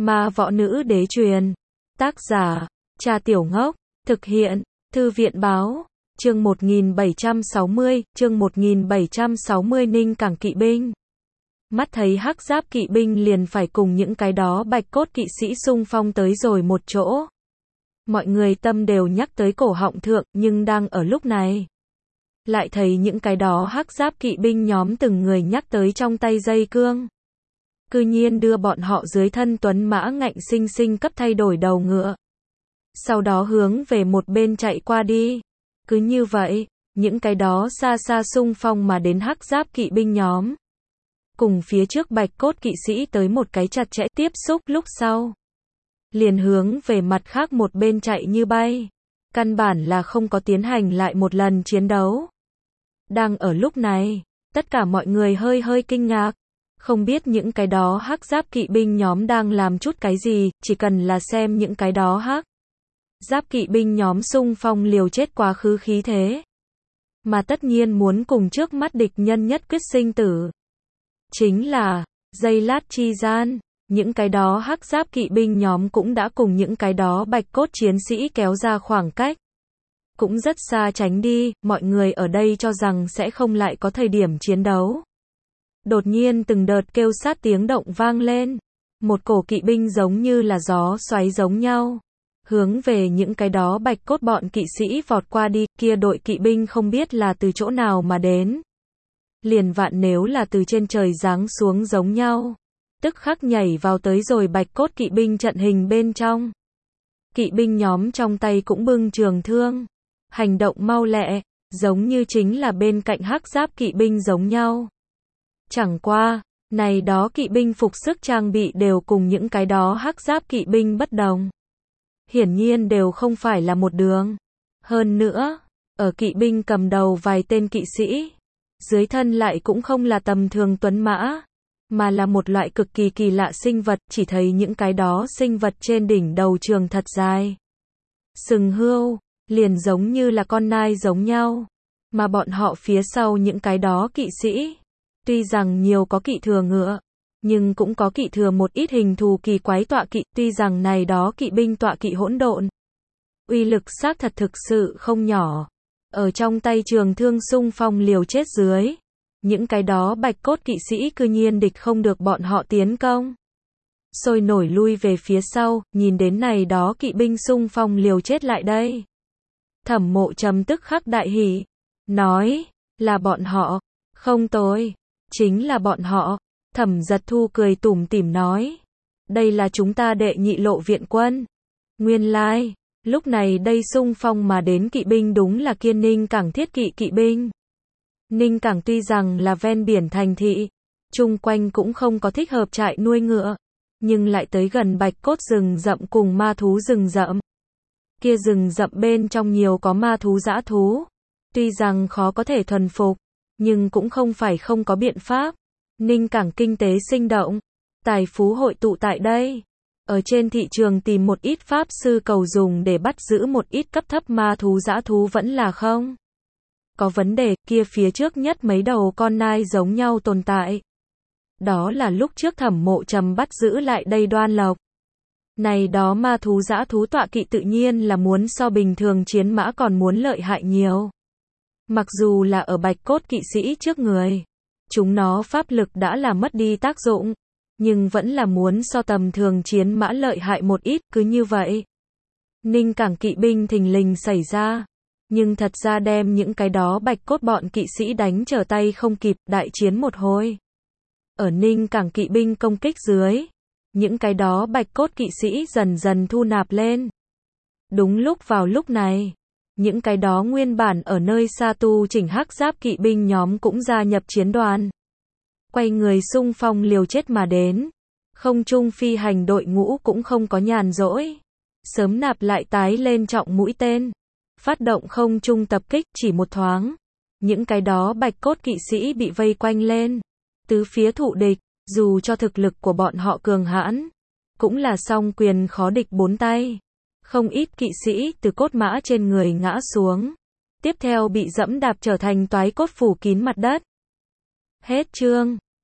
Ma Võ Nữ Đế Truyền. Tác giả, Cha Tiểu Ngốc. Thực hiện, Thư viện Báo. Chương 1760, Ninh Cảng kỵ binh. Mắt thấy hắc giáp kỵ binh liền phải cùng những cái đó bạch cốt kỵ sĩ xung phong tới rồi một chỗ. Mọi người tâm đều nhắc tới cổ họng thượng, nhưng đang ở lúc này, lại thấy những cái đó hắc giáp kỵ binh nhóm từng người nhắc tới trong tay dây cương. Cư nhiên đưa bọn họ dưới thân tuấn mã ngạnh sinh sinh cấp thay đổi đầu ngựa. Sau đó hướng về một bên chạy qua đi. Cứ như vậy, những cái đó xa xa xung phong mà đến hắc giáp kỵ binh nhóm, cùng phía trước bạch cốt kỵ sĩ tới một cái chặt chẽ tiếp xúc, lúc sau liền hướng về mặt khác một bên chạy như bay. Căn bản là không có tiến hành lại một lần chiến đấu. Đang ở lúc này, tất cả mọi người hơi hơi kinh ngạc. Không biết những cái đó hắc giáp kỵ binh nhóm đang làm chút cái gì, chỉ cần là xem những cái đó hắc giáp kỵ binh nhóm xung phong liều chết quá khứ khí thế. Mà tất nhiên muốn cùng trước mắt địch nhân nhất quyết sinh tử. Chính là, giây lát chi gian, những cái đó hắc giáp kỵ binh nhóm cũng đã cùng những cái đó bạch cốt chiến sĩ kéo ra khoảng cách. Cũng rất xa tránh đi, mọi người ở đây cho rằng sẽ không lại có thời điểm chiến đấu. Đột nhiên từng đợt kêu sát tiếng động vang lên. Một cổ kỵ binh giống như là gió xoáy giống nhau. Hướng về những cái đó bạch cốt bọn kỵ sĩ vọt qua đi, kia đội kỵ binh không biết là từ chỗ nào mà đến. Liền vạn nếu là từ trên trời giáng xuống giống nhau. Tức khắc nhảy vào tới rồi bạch cốt kỵ binh trận hình bên trong. Kỵ binh nhóm trong tay cũng bưng trường thương. Hành động mau lẹ, giống như chính là bên cạnh hắc giáp kỵ binh giống nhau. Chẳng qua, này đó kỵ binh phục sức trang bị đều cùng những cái đó hắc giáp kỵ binh bất đồng. Hiển nhiên đều không phải là một đường. Hơn nữa, ở kỵ binh cầm đầu vài tên kỵ sĩ, dưới thân lại cũng không là tầm thường tuấn mã, mà là một loại cực kỳ kỳ lạ sinh vật, chỉ thấy những cái đó sinh vật trên đỉnh đầu trường thật dài. Sừng hươu, liền giống như là con nai giống nhau, mà bọn họ phía sau những cái đó kỵ sĩ, tuy rằng nhiều có kỵ thừa ngựa, nhưng cũng có kỵ thừa một ít hình thù kỳ quái tọa kỵ, tuy rằng này đó kỵ binh tọa kỵ hỗn độn, uy lực xác thật thực sự không nhỏ. Ở trong tay trường thương xung phong liều chết dưới, những cái đó bạch cốt kỵ sĩ cư nhiên địch không được bọn họ tiến công. Sôi nổi lui về phía sau, nhìn đến này đó kỵ binh xung phong liều chết lại đây. Thẩm Mộ Trầm tức khắc đại hỉ, nói, là bọn họ, không tồi, chính là bọn họ. Thẩm Giật Thu cười tủm tỉm nói, đây là chúng ta đệ nhị lộ viện quân. Nguyên lai, lúc này đây xung phong mà đến kỵ binh đúng là Kiên Ninh Cảng thiết kỵ kỵ binh. Ninh Cảng tuy rằng là ven biển thành thị, chung quanh cũng không có thích hợp trại nuôi ngựa, nhưng lại tới gần bạch cốt rừng rậm cùng ma thú rừng rậm. Kia rừng rậm bên trong nhiều có ma thú dã thú, tuy rằng khó có thể thuần phục, nhưng cũng không phải không có biện pháp. Ninh Cảng kinh tế sinh động, tài phú hội tụ tại đây. Ở trên thị trường tìm một ít pháp sư cầu dùng để bắt giữ một ít cấp thấp ma thú dã thú vẫn là không có vấn đề. Kia phía trước nhất mấy đầu con nai giống nhau tồn tại. Đó là lúc trước Thẩm Mộ Trầm bắt giữ lại đây Đoan Lộc. Này đó ma thú dã thú tọa kỵ tự nhiên là muốn so bình thường chiến mã còn muốn lợi hại nhiều. Mặc dù là ở bạch cốt kỵ sĩ trước người, chúng nó pháp lực đã là mất đi tác dụng, nhưng vẫn là muốn so tầm thường chiến mã lợi hại một ít. Cứ như vậy, Ninh Cảng kỵ binh thình lình xảy ra, nhưng thật ra đem những cái đó bạch cốt bọn kỵ sĩ đánh trở tay không kịp, đại chiến một hồi. Ở Ninh Cảng kỵ binh công kích dưới, những cái đó bạch cốt kỵ sĩ dần dần thu nạp lên. Đúng lúc vào lúc này, những cái đó nguyên bản ở nơi xa tu chỉnh hắc giáp kỵ binh nhóm cũng gia nhập chiến đoàn. Quay người xung phong liều chết mà đến. Không trung phi hành đội ngũ cũng không có nhàn rỗi. Sớm nạp lại tái lên trọng mũi tên. Phát động không trung tập kích, chỉ một thoáng. Những cái đó bạch cốt kỵ sĩ bị vây quanh lên. Tứ phía thụ địch, dù cho thực lực của bọn họ cường hãn, cũng là song quyền khó địch bốn tay. Không ít kỵ sĩ từ cốt mã trên người ngã xuống. Tiếp theo bị dẫm đạp trở thành toái cốt phủ kín mặt đất. Hết chương.